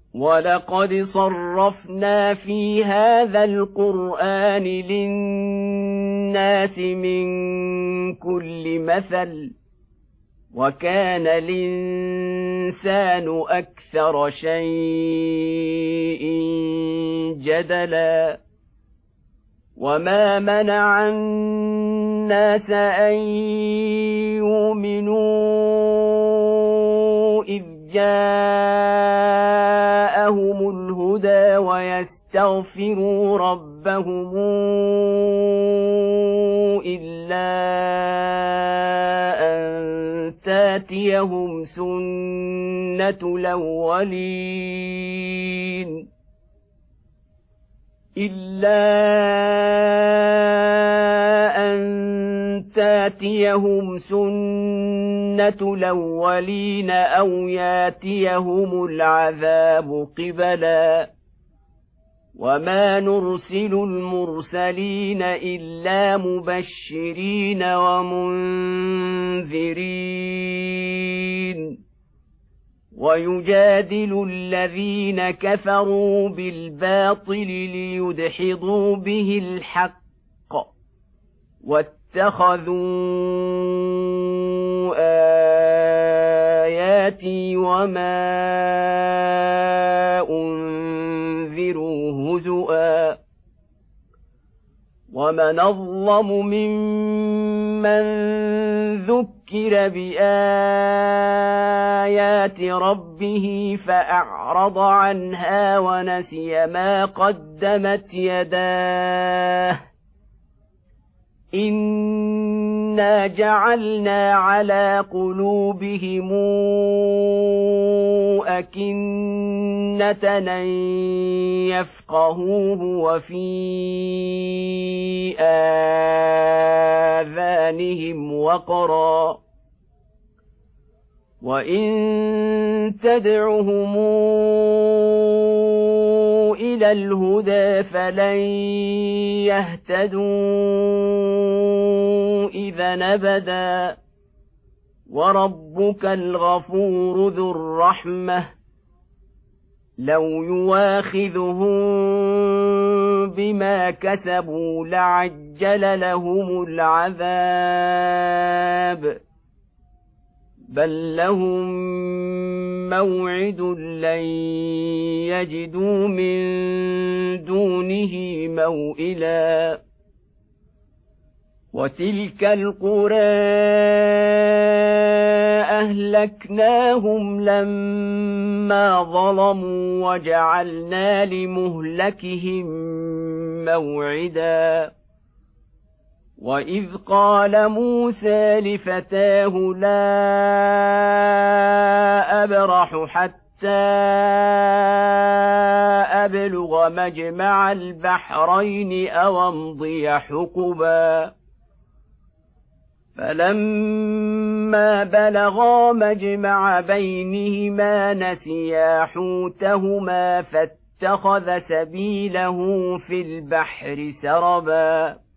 وَلَقَدْ صَرَّفْنَا فِي هَذَا الْقُرْآنِ لِلنَّاسِ مِنْ كُلِّ مَثَلٍ وَكَانَ الْإِنسَانُ أَكْثَرَ شَيْءٍ جَدَلًا وَمَا مَنَعَ النَّاسَ أَن يُؤْمِنُوا إِذْ جَاءَهُمُ الْهُدَى وَيَسْتَغْفِرُوا رَبَّهُمْ إِلَّا أَن تَأْتِيَهُمْ سُنَّةُ الْأَوَّلِينَ أَوْ يَأْتِيَهُمُ الْعَذَابُ قِبَلًا وَمَا نُرْسِلُ الْمُرْسَلِينَ إِلَّا مُبَشِّرِينَ وَمُنذِرِينَ وَيُجَادِلُ الَّذِينَ كَفَرُوا بِالْبَاطِلِ لِيُدْحِضُوا بِهِ الْحَقَّ وَاتَّخَذُوا آيَاتِي وَمَا أُنذِرُوا هُزُوًا وَمَنْ أَظْلَمُ مِمَّنْ ذُكِّرَ بِآيَاتِ رَبِّهِ فَأَعْرَضَ عَنْهَا وَنَسِيَ مَا قَدَّمَتْ يَدَاهُ إِنَّا جَعَلْنَا عَلَى قُلُوبِهِمْ أَكِنَّةً أَن يَفْقَهُوهُ وَفِي آذَانِهِمْ وَقْرًا وَإِن تَدْعُهُمْ إِلَى الْهُدَى فَلَن يَهْتَدُوا إِذًا أَبَدًا وَرَبُّكَ الْغَفُورُ ذُو الرَّحْمَةِ لَوْ يُؤَاخِذُهُم بِمَا كَسَبُوا لَعَجَّلَ لَهُمُ الْعَذَابَ بَل لَّهُم مَّوْعِدٌ لَّن يَجِدُوا مِن دُونِهِ مَوْئِلًا وَتِلْكَ الْقُرَىٰ أَهْلَكْنَاهُمْ لَمَّا ظَلَمُوا وَجَعَلْنَا لِمُهْلِكِهِم مَّوْعِدًا وَإِذْ قَالَ مُوسَىٰ لِفَتَاهُ لَا أَبْرَحُ حَتَّىٰ أَبْلُغَ مَجْمَعَ الْبَحْرَيْنِ أَوْ أَمْضِيَ حُقُبًا فَلَمَّا بَلَغَا مَجْمَعَ بَيْنِهِمَا نَسِيَا حُوتَهُمَا فَاتَّخَذَ سَبِيلَهُ فِي الْبَحْرِ سَرَبًا